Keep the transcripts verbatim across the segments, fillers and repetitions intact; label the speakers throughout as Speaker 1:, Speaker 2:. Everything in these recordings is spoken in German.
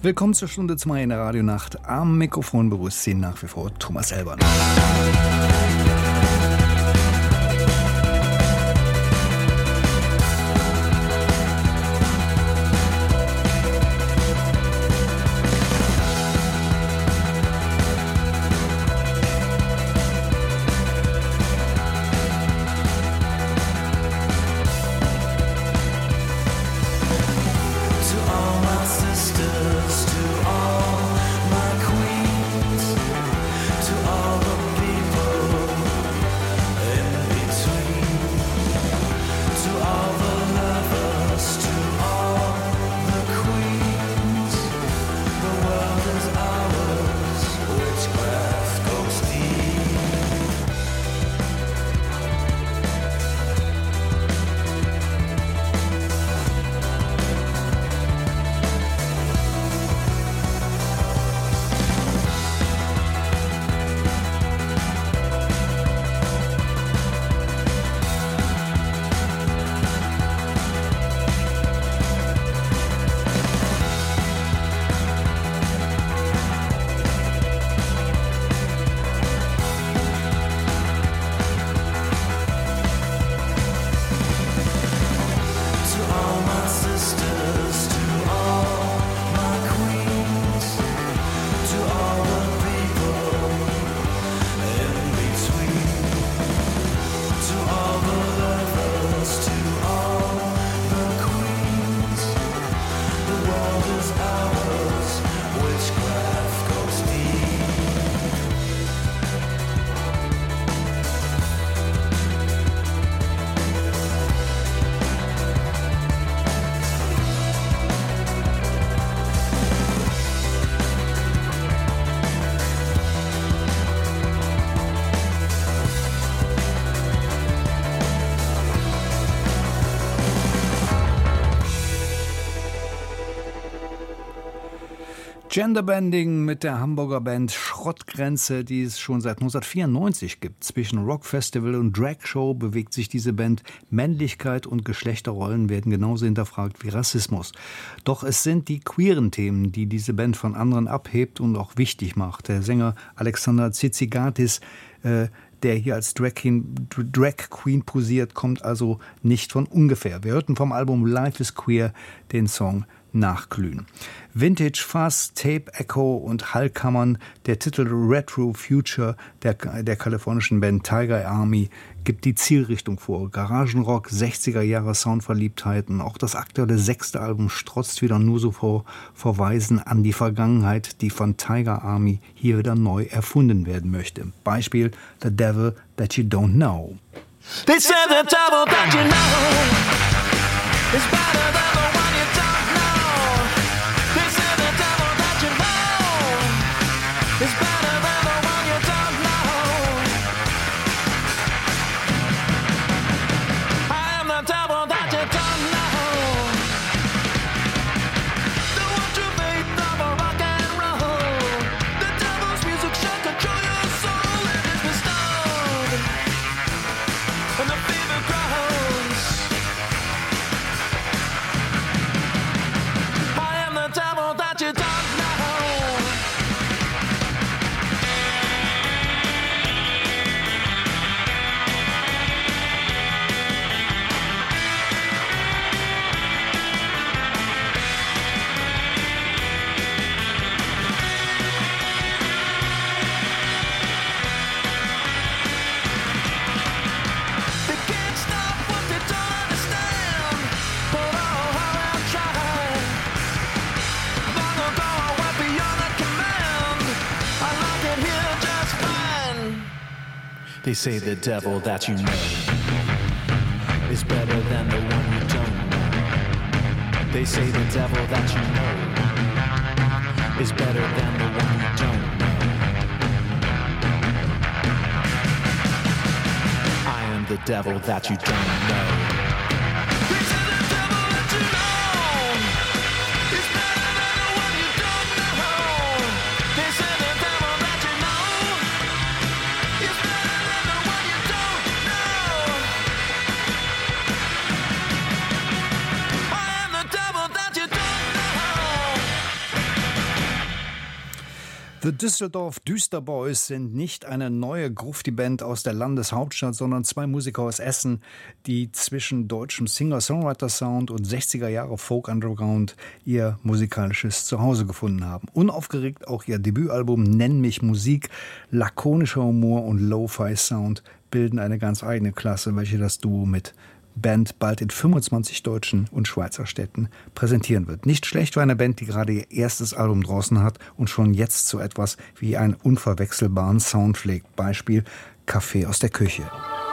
Speaker 1: Willkommen zur Stunde zwei in der Radionacht. Am Mikrofon begrüßt Sie nach wie vor Thomas Elbern. Genderbending mit der Hamburger Band Schrottgrenze, die es schon seit neunzehnhundertvierundneunzig gibt. Zwischen Rockfestival und Dragshow bewegt sich diese Band. Männlichkeit und Geschlechterrollen werden genauso hinterfragt wie Rassismus. Doch es sind die queeren Themen, die diese Band von anderen abhebt und auch wichtig macht. Der Sänger Alexander Tsitsigatis, äh, der hier als Drag Queen, Drag Queen posiert, kommt also nicht von ungefähr. Wir hörten vom Album Life is Queer den Song Nachglühen. Vintage Fuzz, Tape Echo und Hallkammern, der Titel Retro Future der, der kalifornischen Band Tiger Army gibt die Zielrichtung vor. Garagenrock, sechziger Jahre Soundverliebtheiten. Auch das aktuelle sechste Album strotzt wieder nur so vor Verweisen an die Vergangenheit, die von Tiger Army hier wieder neu erfunden werden möchte. Beispiel The Devil That You Don't Know.
Speaker 2: They said the devil that you know is better than the one you don't know. They said the devil that you know is better than the one you don't know. I am the devil that you don't know. The one true faith of a rock and roll. The devil's music shall control your soul and it's bestowed. And the fever grows. I am the devil that you don't know. They can't stop what they don't understand. But oh, how I've tried. Long ago I went beyond a command. I like it here just fine.
Speaker 3: They say the devil that you know is better than the one you don't know. They say the devil that you know is better than the one you don't know. I am the devil that you don't know.
Speaker 2: They say the devil that you know is better than the one you don't know. They say the devil that you know is better than the one you don't know. I am the devil that you don't know.
Speaker 1: The Düsseldorf Düsterboys sind nicht eine neue Grufti-Band aus der Landeshauptstadt, sondern zwei Musiker aus Essen, die zwischen deutschem Singer-Songwriter-Sound und sechziger Jahre Folk-Underground ihr musikalisches Zuhause gefunden haben. Unaufgeregt auch ihr Debütalbum Nenn mich Musik, lakonischer Humor und Lo-Fi-Sound bilden eine ganz eigene Klasse, welche das Duo mit Band bald in fünfundzwanzig deutschen und Schweizer Städten präsentieren wird. Nicht schlecht für eine Band, die gerade ihr erstes Album draußen hat und schon jetzt so etwas wie einen unverwechselbaren Sound pflegt. Beispiel Kaffee aus der Küche.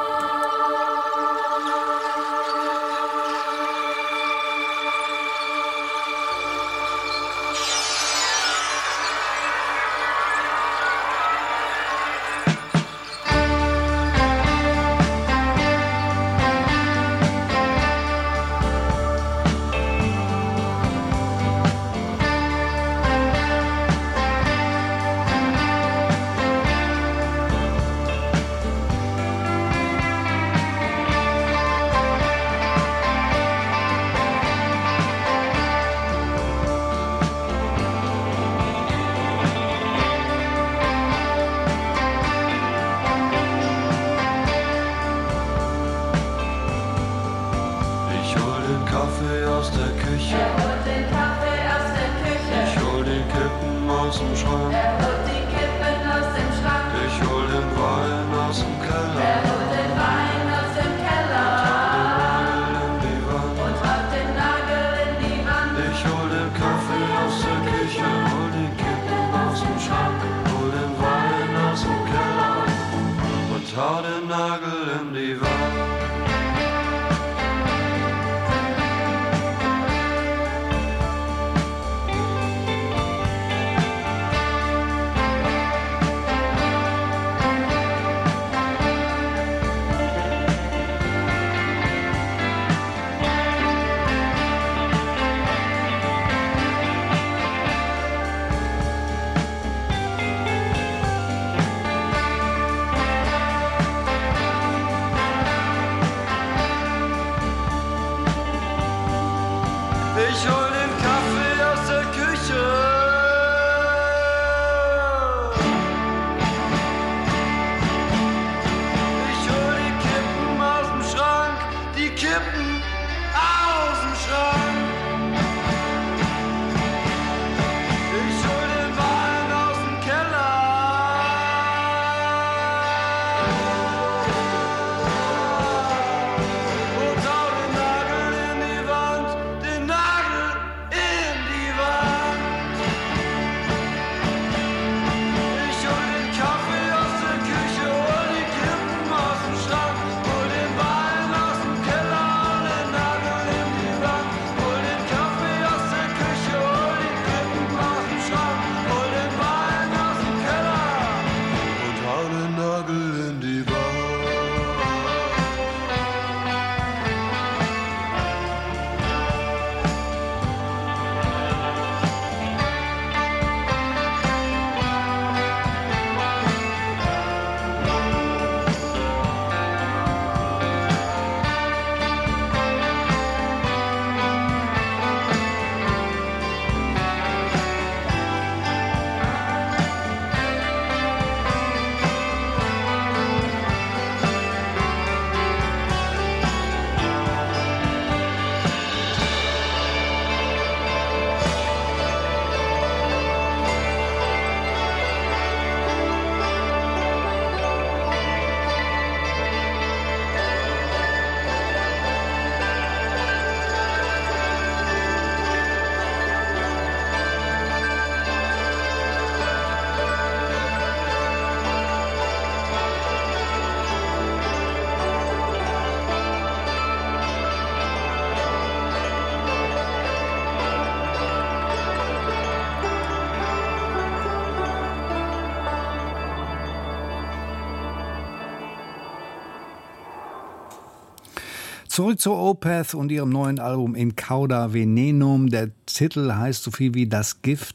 Speaker 1: Zurück zu Opeth und ihrem neuen Album In Cauda Venenum. Der Titel heißt so viel wie Das Gift.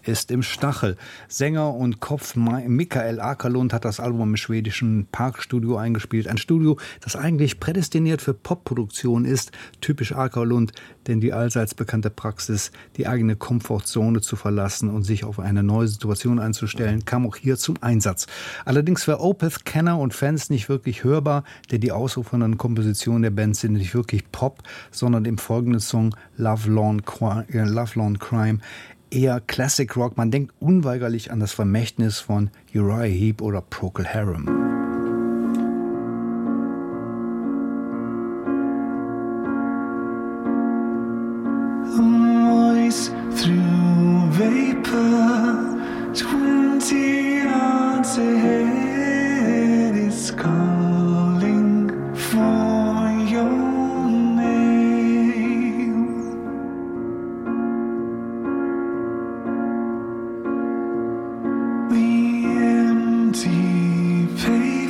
Speaker 1: ist im Stachel. Sänger und Kopf Mikael Åkerlund hat das Album im schwedischen Parkstudio eingespielt. Ein Studio, das eigentlich prädestiniert für Popproduktion ist. Typisch Åkerlund, denn die allseits bekannte Praxis, die eigene Komfortzone zu verlassen und sich auf eine neue Situation einzustellen, kam auch hier zum Einsatz. Allerdings für Opeth-Kenner und Fans nicht wirklich hörbar, denn die ausufernden Kompositionen der Band sind nicht wirklich Pop, sondern im folgenden Song Lovelorn Crime eher Classic Rock. Man denkt unweigerlich an das Vermächtnis von Uriah Heep oder Procol Harum.
Speaker 4: Voice through vapor, twenty yards ahead, it's calling for your name. We empty paper.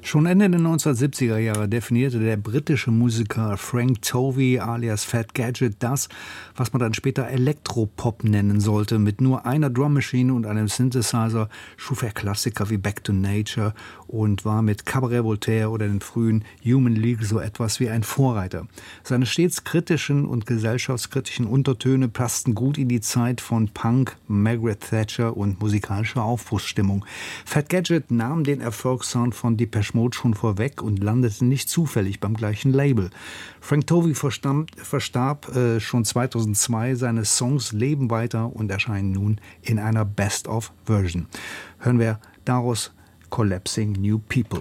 Speaker 1: Schon Ende der neunzehnhundertsiebziger Jahre definierte der britische Musiker Frank Tovey alias Fat Gadget das, was man dann später Elektropop nennen sollte. Mit nur einer Drummaschine und einem Synthesizer schuf er Klassiker wie Back to Nature und war mit Cabaret Voltaire oder den frühen Human League so etwas wie ein Vorreiter. Seine stets kritischen und gesellschaftskritischen Untertöne passten gut in die Zeit von Punk, Margaret Thatcher und musikalischer Aufbruchsstimmung. Fat Gadget nahm den Erfolgssound von Depeche Mode schon vorweg und landete nicht zufällig beim gleichen Label. Frank Tovey verstarb, verstarb äh, schon zweitausendzwei. Seine Songs leben weiter und erscheinen nun in einer Best-of-Version. Hören wir daraus Collapsing New People.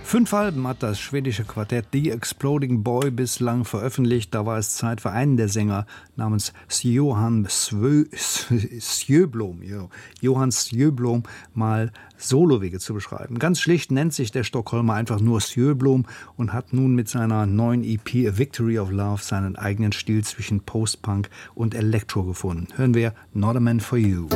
Speaker 1: Fünf Alben hat das schwedische Quartett The Exploding Boy bislang veröffentlicht. Da war es Zeit für einen der Sänger namens Johan Sjöblom, Johan Sjöblom mal Solowege zu beschreiben. Ganz schlicht nennt sich der Stockholmer einfach nur Sjöblom und hat nun mit seiner neuen E P A Victory of Love seinen eigenen Stil zwischen Post-Punk und Elektro gefunden. Hören wir Not a Man for You.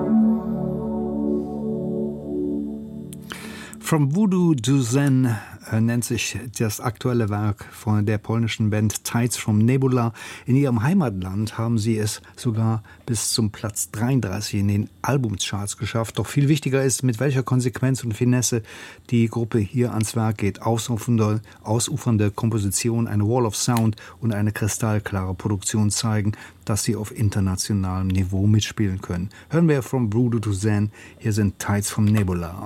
Speaker 1: From Voodoo to Zen nennt sich das aktuelle Werk von der polnischen Band Tides from Nebula. In ihrem Heimatland haben sie es sogar bis zum Platz dreiunddreißig in den Albumcharts geschafft. Doch viel wichtiger ist, mit welcher Konsequenz und Finesse die Gruppe hier ans Werk geht. Ausufernde, ausufernde Komposition, eine Wall of Sound und eine kristallklare Produktion zeigen, dass sie auf internationalem Niveau mitspielen können. Hören wir From Voodoo to Zen. Hier sind Tides from Nebula.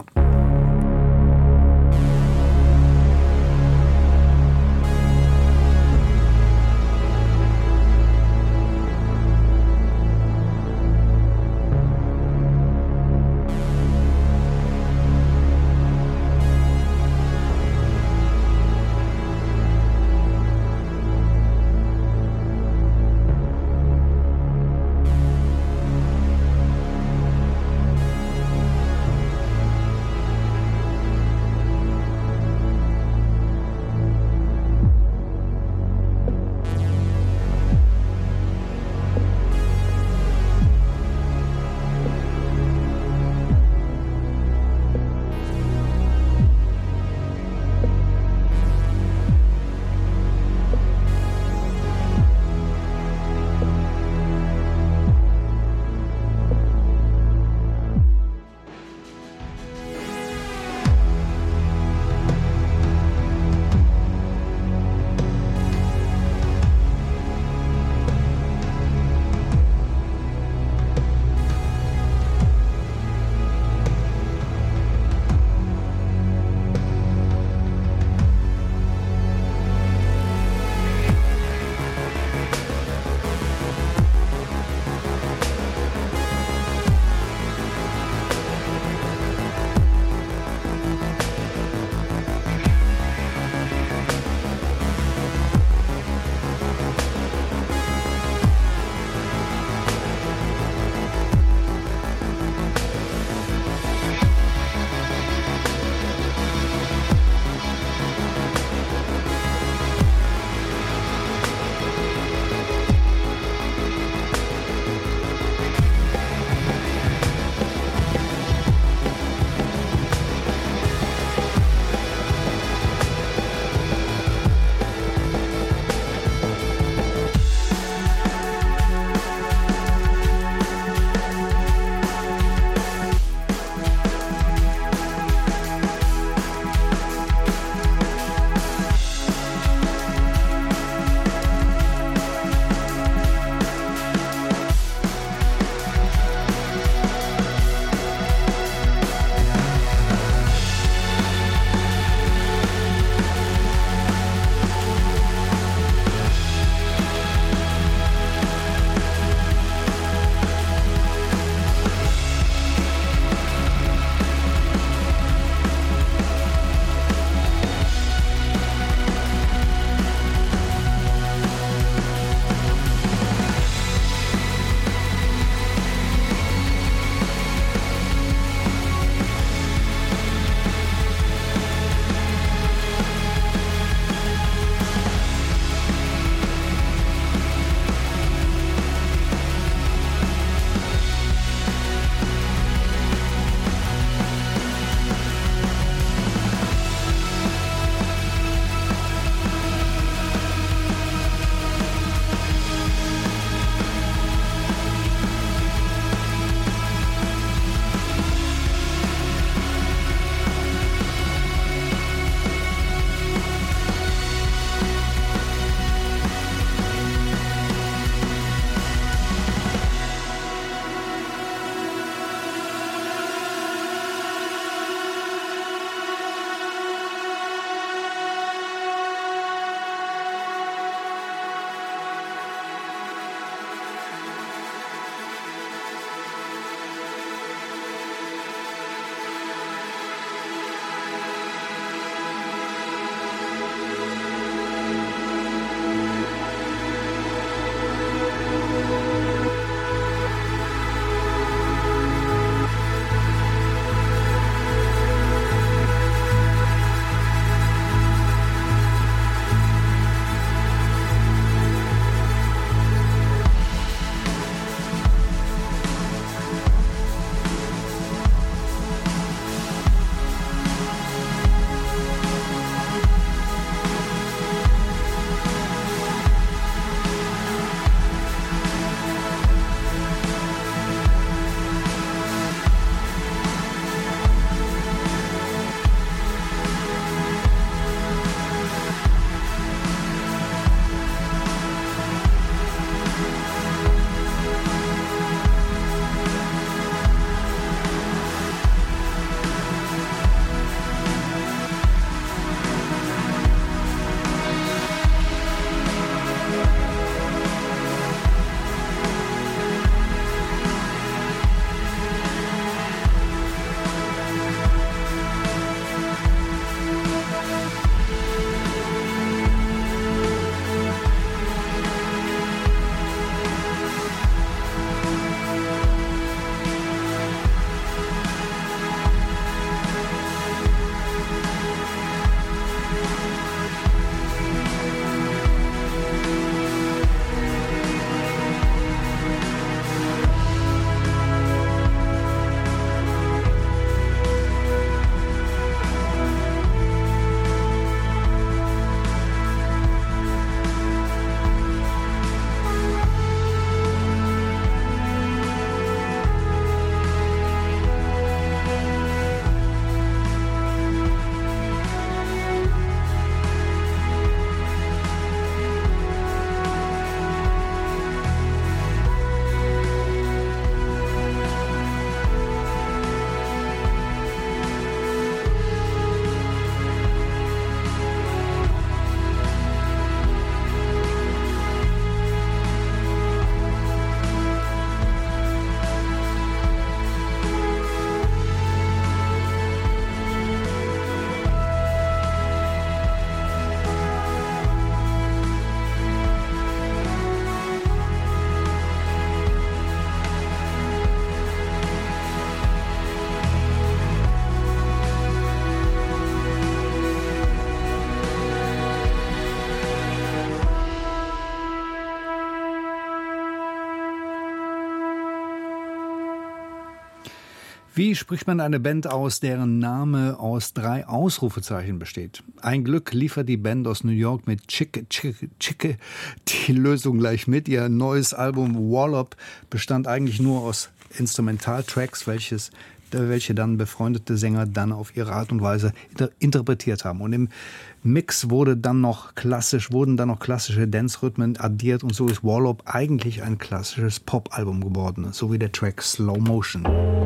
Speaker 1: Wie spricht man eine Band aus, deren Name aus drei Ausrufezeichen besteht? Ein Glück liefert die Band aus New York mit Chicke, Chicke, Chicke die Lösung gleich mit. Ihr neues Album Wallop bestand eigentlich nur aus Instrumentaltracks, welches welche dann befreundete Sänger dann auf ihre Art und Weise inter- interpretiert haben. Und im Mix wurde dann noch klassisch, wurden dann noch klassische Dance-Rhythmen addiert und so ist Wallop eigentlich ein klassisches Pop-Album geworden, so wie der Track Slow Motion.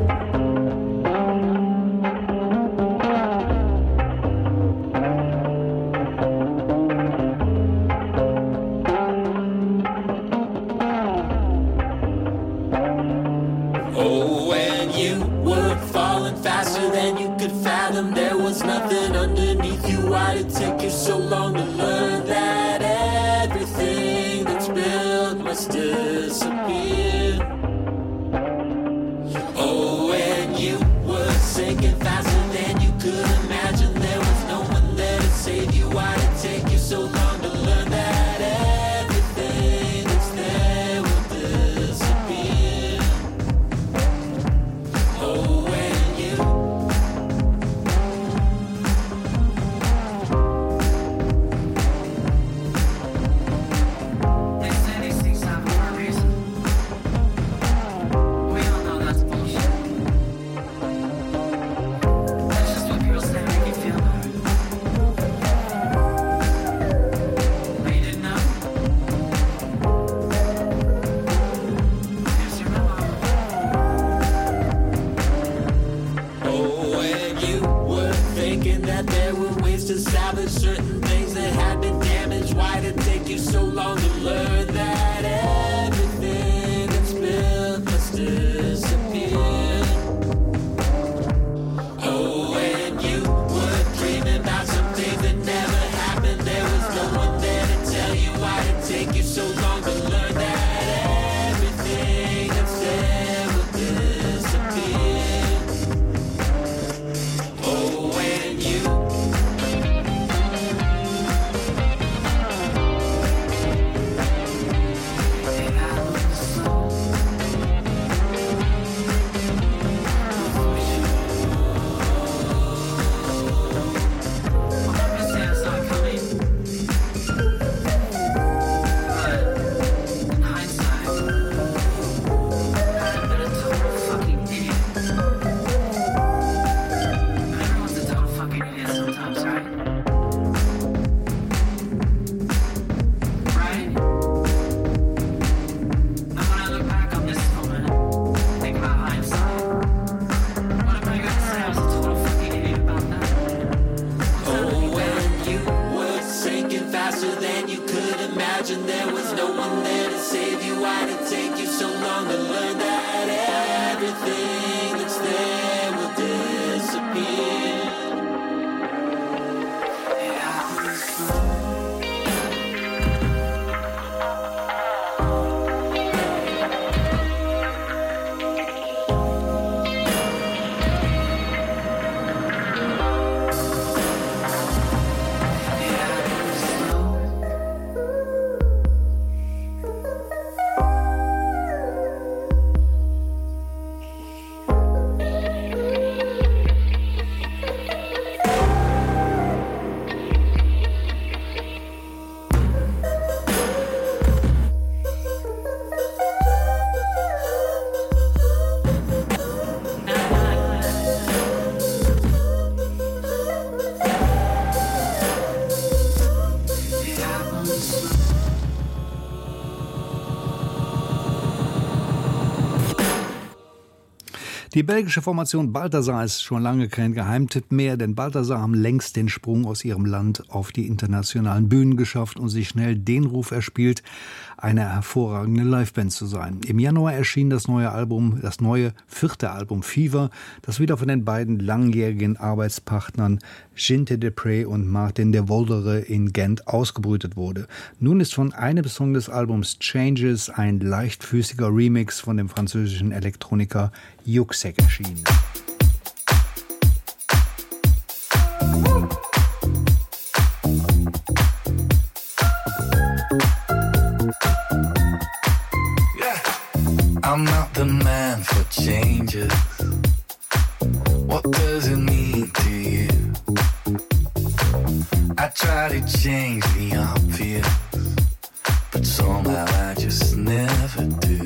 Speaker 5: There was nothing underneath you. Why did it take you so long to learn that everything that's built must disappear? Oh, when you were sinking faster than you could imagine, there was no one there to save you. Why did it take you so long to learn that everything that's there will disappear? Oh, when you certain things that had been damaged. Why did it take you so long to learn that everything that's built must disappear? Oh, when you were dreaming about some things that never happened, there was no one there to tell you. Why did it take you so long to learn that everything that's there will disappear? Oh, when you
Speaker 1: Die belgische Formation Balthazar ist schon lange kein Geheimtipp mehr, denn Balthazar haben längst den Sprung aus ihrem Land auf die internationalen Bühnen geschafft und sich schnell den Ruf erspielt, eine hervorragende Liveband zu sein. Im Januar erschien das neue Album, das neue vierte Album Fever, das wieder von den beiden langjährigen Arbeitspartnern Ginte Deprez und Martin de Voldere in Gent ausgebrütet wurde. Nun ist von einem Song des Albums Changes ein leichtfüßiger Remix von dem französischen Elektroniker Yuxek erschienen.
Speaker 6: I'm not the man for changes.
Speaker 4: try to change the obvious, but somehow I just never do.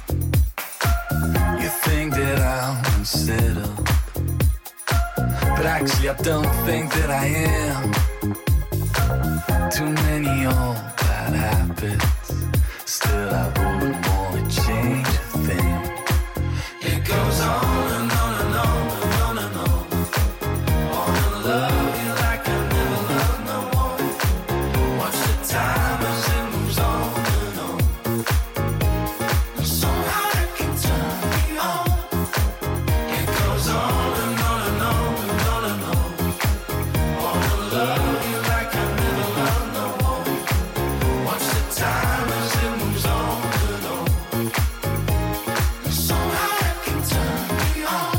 Speaker 4: You think that I'm unsettled, but actually I don't think that I am. Too many old bad habits, still I wouldn't wanna change a thing. It goes on and on and on and on and on. Wanna love you like I never loved no one. Watch the time as it moves on and on. And somehow it can turn me on. It goes on and on and on and on and on. Wanna love you like I never loved no one. Watch the time as it moves on and on. And somehow it can turn me on.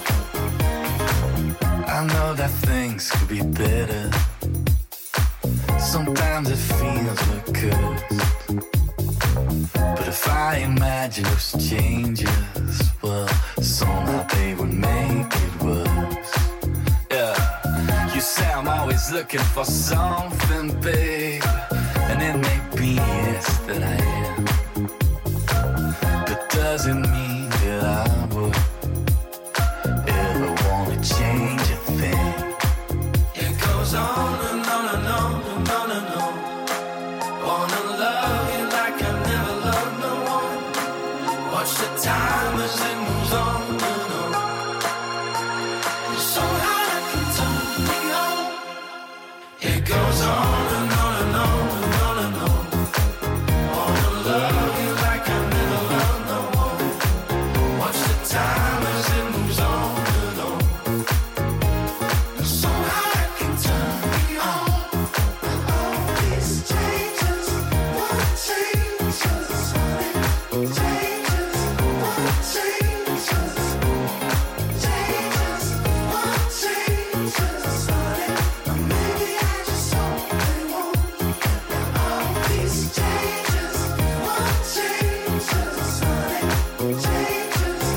Speaker 4: I know that things could be better. Sometimes it feels we're cursed. But if I imagine those changes, well, somehow they would make it worse. Yeah, you say I'm always looking for something big, and it may be yes that I am. But does it mean that I would ever wanna change a thing? It goes on and on and on and on and on. Wanna love you like I never loved no one. Watch the time as it moves on and on. And somehow it can turn me on. It goes on and on and on and on and on. Wanna love you like I never loved no one. Watch the time as it moves on and on. And somehow it can turn me on. All these changes, what changes, changes, what changes, changes, what changes, or maybe I just only want. All these changes, what changes, changes, what changes,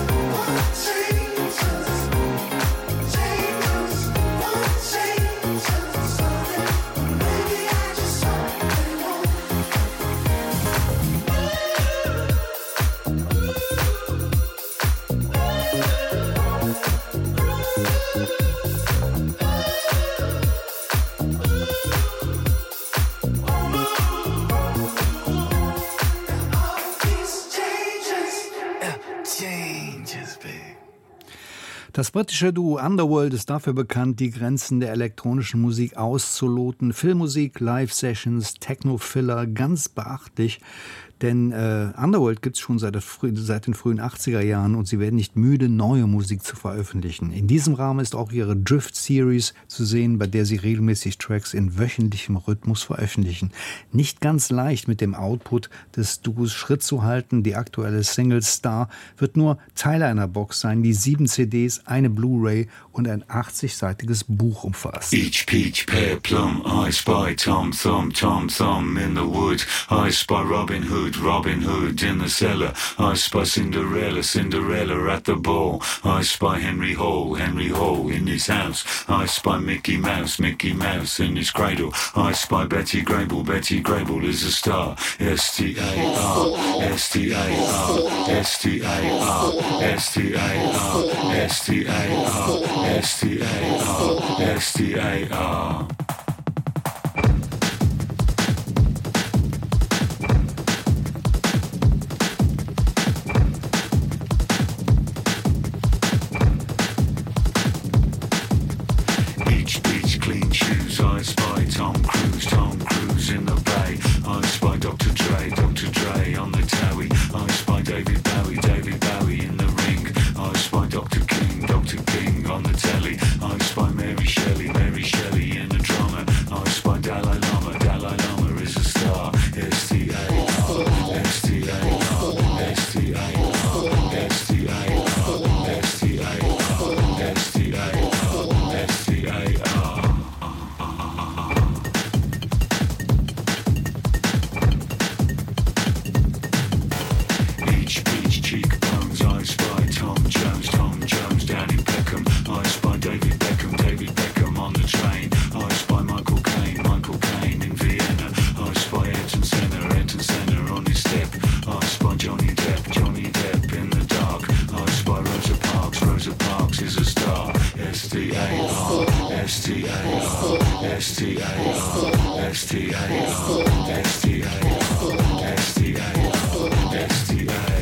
Speaker 4: changes, what changes, or maybe I just only want. All these changes, yeah, changes, babe.
Speaker 1: Das britische Duo Underworld ist dafür bekannt, die Grenzen der elektronischen Musik auszuloten. Filmmusik, Live-Sessions, Techno-Filler, ganz beachtlich. Denn äh, Underworld gibt es schon seit, der frü- seit den frühen achtziger Jahren und sie werden nicht müde, neue Musik zu veröffentlichen. In diesem Rahmen ist auch ihre Drift-Series zu sehen, bei der sie regelmäßig Tracks in wöchentlichem Rhythmus veröffentlichen. Nicht ganz leicht mit dem Output des Duos Schritt zu halten. Die aktuelle Single Star wird nur Teil einer Box sein, die sieben C Ds, eine Blu-ray und ein achtzigseitiges Buch umfasst.
Speaker 6: Each peach, pear, plum, I spy Tom Thumb, Tom Thumb in the wood. I spy Robin Hood, Robin Hood in the cellar. I spy Cinderella, Cinderella at the ball. I spy Henry Hall, Henry Hall in his house. I spy Mickey Mouse, Mickey Mouse in his cradle. I spy Betty Grable, Betty Grable is a star. S T A R, S T A R, S T A R, S T A R, S T A R, S T A R, S T A R. Beach, beach, clean shoes. I spy Tom Cruise, Tom Cruise in the bay. I spy Doctor Dre, Doctor Dre on the towie. I spy David Bowie, David Bowie in the ring. I spy Doctor King, Doctor King on the telly. I spy Mary Shelley, Mary Shelley in the drama. T A R, S T A R, S T A R, S T A R, S T A R.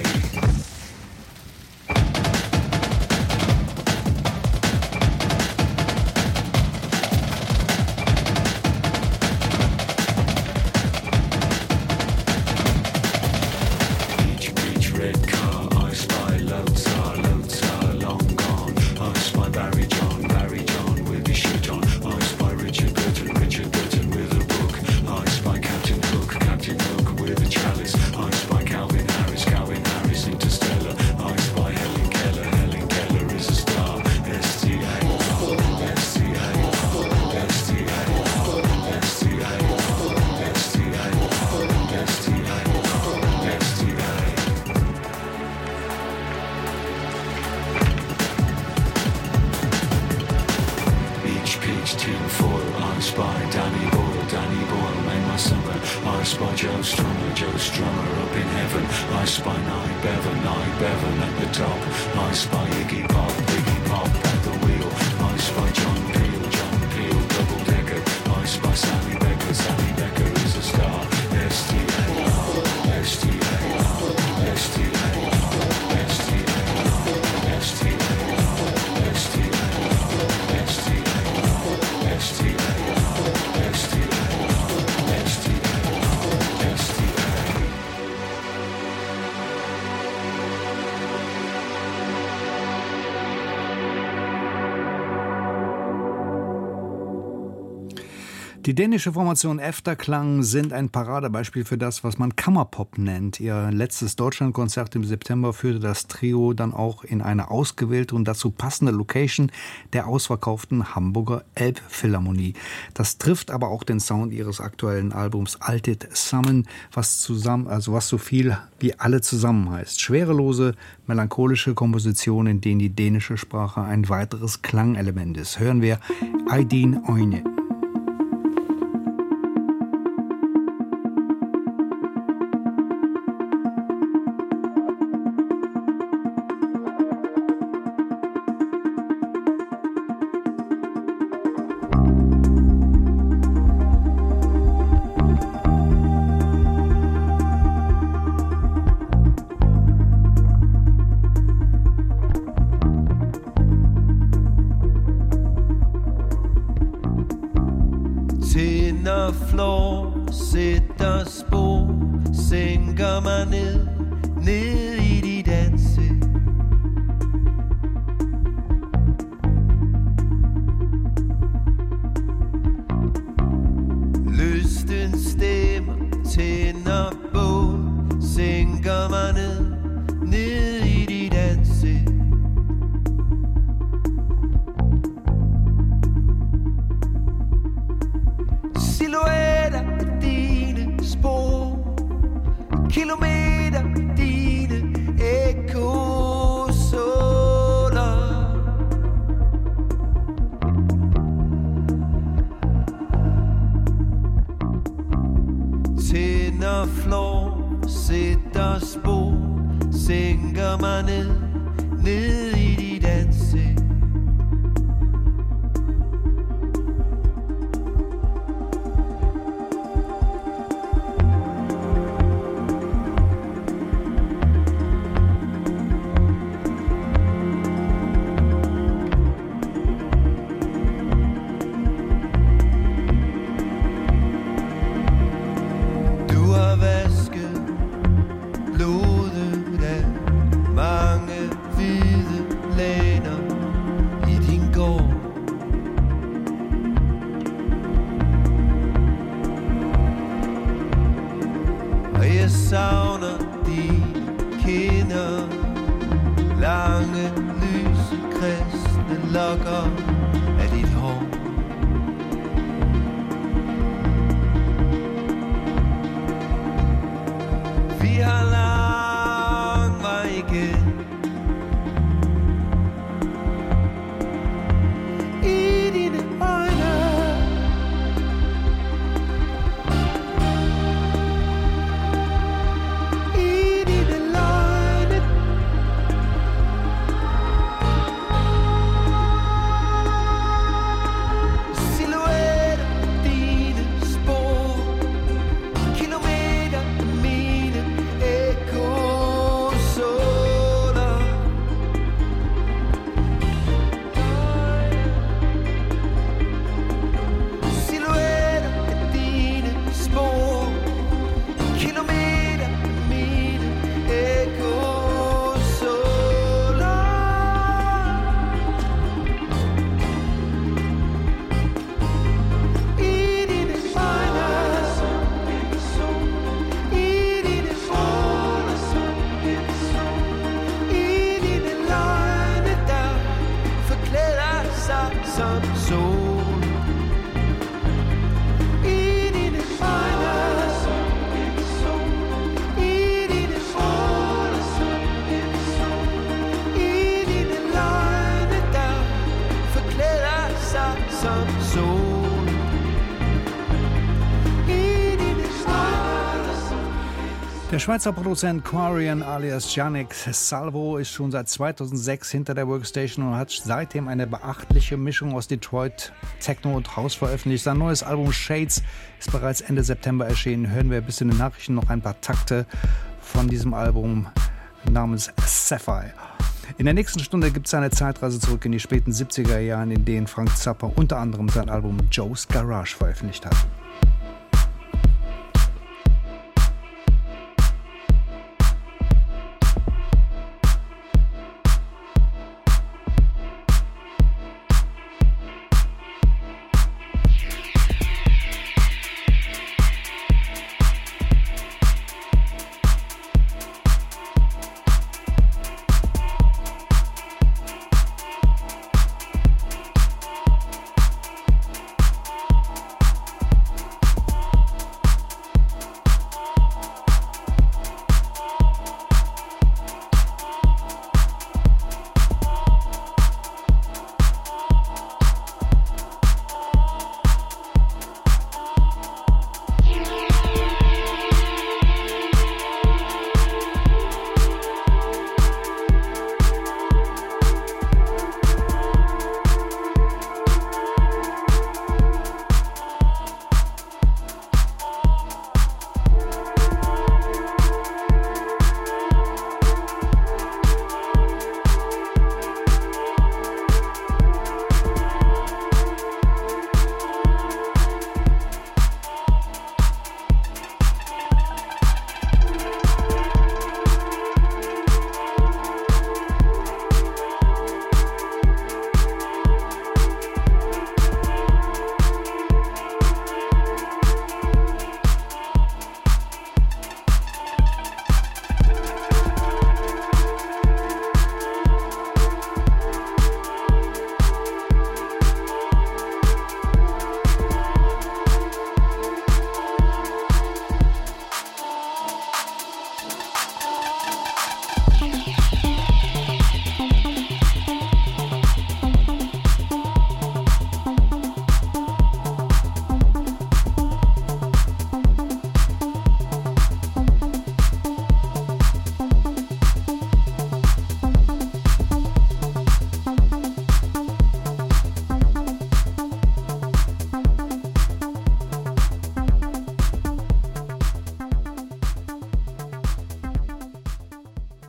Speaker 1: Die dänische Formation Efterklang sind ein Paradebeispiel für das, was man Kammerpop nennt. Ihr letztes Deutschlandkonzert im September führte das Trio dann auch in eine ausgewählte und dazu passende Location der ausverkauften Hamburger Elbphilharmonie. Das trifft aber auch den Sound ihres aktuellen Albums Altet Sammen, was zusammen, also was so viel wie alle zusammen heißt. Schwerelose, melancholische Kompositionen, in denen die dänische Sprache ein weiteres Klangelement ist. Hören wir Aydin Oyne.
Speaker 2: Blodet af mange hvide lag.
Speaker 1: Der Schweizer Produzent Quarian alias Yannick Salvo ist schon seit zweitausendsechs hinter der Workstation und hat seitdem eine beachtliche Mischung aus Detroit, Techno und House veröffentlicht. Sein neues Album Shades ist bereits Ende September erschienen. Hören wir bis in den Nachrichten noch ein paar Takte von diesem Album namens Sapphire. In der nächsten Stunde gibt es eine Zeitreise zurück in die späten siebziger Jahren, in denen Frank Zappa unter anderem sein Album Joe's Garage veröffentlicht hat.